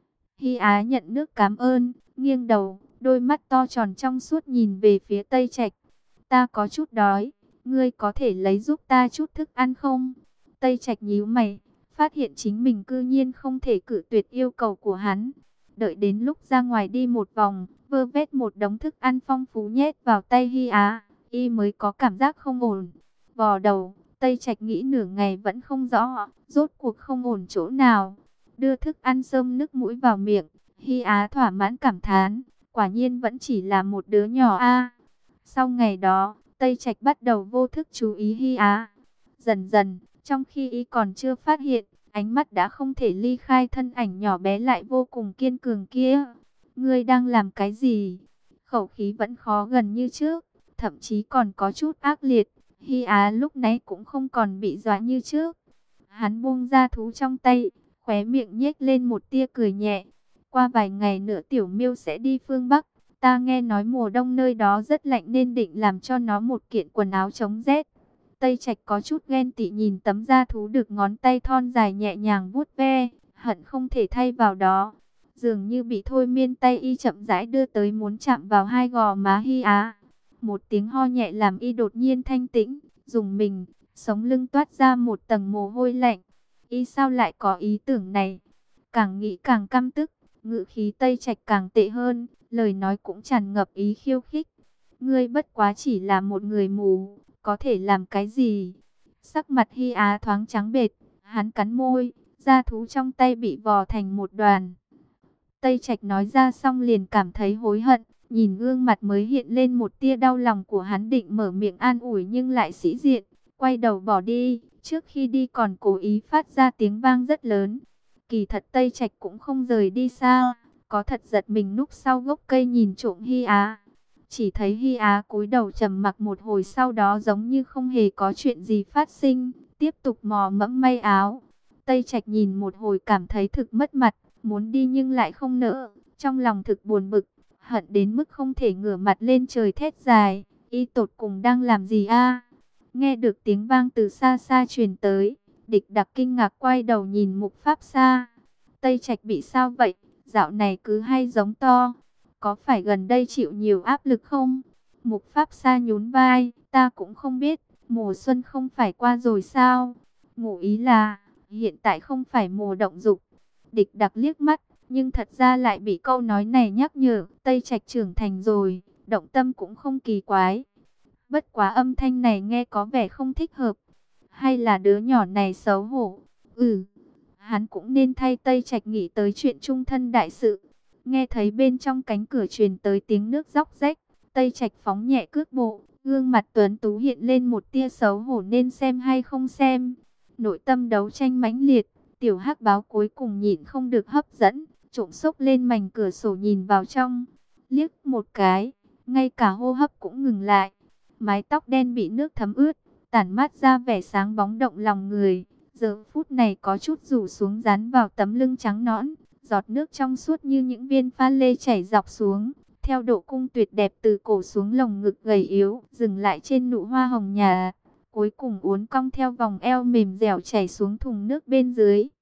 Hy Á nhận nước cảm ơn, nghiêng đầu, đôi mắt to tròn trong suốt nhìn về phía Tây Trạch. Ta có chút đói, ngươi có thể lấy giúp ta chút thức ăn không? Tây Trạch nhíu mày, phát hiện chính mình cư nhiên không thể cự tuyệt yêu cầu của hắn. Đợi đến lúc ra ngoài đi một vòng, vơ vét một đống thức ăn phong phú nhét vào tay Hy Á, y mới có cảm giác không ổn. Vò đầu, Tây Trạch nghĩ nửa ngày vẫn không rõ, rốt cuộc không ổn chỗ nào. Đưa thức ăn xông nước mũi vào miệng, Hy Á thỏa mãn cảm thán, quả nhiên vẫn chỉ là một đứa nhỏ a. Sau ngày đó, Tây Trạch bắt đầu vô thức chú ý Hy Á. Dần dần, trong khi y còn chưa phát hiện, ánh mắt đã không thể ly khai thân ảnh nhỏ bé lại vô cùng kiên cường kia. Ngươi đang làm cái gì? Khẩu khí vẫn khó gần như trước, thậm chí còn có chút ác liệt. Hy Á lúc nãy cũng không còn bị dọa như trước. Hắn buông ra thú trong tay, khóe miệng nhếch lên một tia cười nhẹ. Qua vài ngày nữa Tiểu Miêu sẽ đi phương Bắc. Ta nghe nói mùa đông nơi đó rất lạnh nên định làm cho nó một kiện quần áo chống rét. Tây Trạch có chút ghen tị nhìn tấm da thú được ngón tay thon dài nhẹ nhàng vuốt ve, hận không thể thay vào đó. Dường như bị thôi miên, tay y chậm rãi đưa tới muốn chạm vào hai gò má Hy Á. Một tiếng ho nhẹ làm y đột nhiên thanh tĩnh, dùng mình, sống lưng toát ra một tầng mồ hôi lạnh. Y sao lại có ý tưởng này? Càng nghĩ càng căm tức, ngữ khí Tây Trạch càng tệ hơn, lời nói cũng tràn ngập ý khiêu khích. Ngươi bất quá chỉ là một người mù, có thể làm cái gì? Sắc mặt Hy Á thoáng trắng bệch, hắn cắn môi, da thú trong tay bị vò thành một đoàn. Tây Trạch nói ra xong liền cảm thấy hối hận, nhìn gương mặt mới hiện lên một tia đau lòng của hắn, định mở miệng an ủi nhưng lại sĩ diện, quay đầu bỏ đi. Trước khi đi còn cố ý phát ra tiếng vang rất lớn. Kỳ thật Tây Trạch cũng không rời đi xa, có thật giật mình núp sau gốc cây nhìn trộm Hy Á. Chỉ thấy Hy Á cúi đầu trầm mặc một hồi, sau đó giống như không hề có chuyện gì phát sinh, tiếp tục mò mẫm may áo. Tây Trạch nhìn một hồi cảm thấy thực mất mặt, muốn đi nhưng lại không nỡ, trong lòng thực buồn bực, hận đến mức không thể ngửa mặt lên trời thét dài. Y tột cùng đang làm gì a? Nghe được tiếng vang từ xa xa truyền tới, Địch Đặc kinh ngạc quay đầu nhìn Mục Pháp Sa. Tây Trạch bị sao vậy? Dạo này cứ hay giống to. Có phải gần đây chịu nhiều áp lực không? Mục Pháp Sa nhún vai, ta cũng không biết, mùa xuân không phải qua rồi sao? Ngụ ý là, hiện tại không phải mùa động dục. Địch Đặc liếc mắt, nhưng thật ra lại bị câu nói này nhắc nhở, Tây Trạch trưởng thành rồi, động tâm cũng không kỳ quái. Bất quá âm thanh này nghe có vẻ không thích hợp. Hay là đứa nhỏ này xấu hổ? Ừ, hắn cũng nên thay Tây Trạch nghĩ tới chuyện chung thân đại sự. Nghe thấy bên trong cánh cửa truyền tới tiếng nước róc rách, Tây Trạch phóng nhẹ cước bộ, gương mặt tuấn tú hiện lên một tia xấu hổ, nên xem hay không xem. Nội tâm đấu tranh mãnh liệt, tiểu hắc báo cuối cùng nhịn không được hấp dẫn, trộm xốc lên mảnh cửa sổ nhìn vào trong. Liếc một cái, ngay cả hô hấp cũng ngừng lại. Mái tóc đen bị nước thấm ướt, tản mát ra vẻ sáng bóng động lòng người. Giờ phút này có chút rủ xuống dán vào tấm lưng trắng nõn, giọt nước trong suốt như những viên pha lê chảy dọc xuống, theo độ cung tuyệt đẹp từ cổ xuống lồng ngực gầy yếu, dừng lại trên nụ hoa hồng nhà, cuối cùng uốn cong theo vòng eo mềm dẻo chảy xuống thùng nước bên dưới.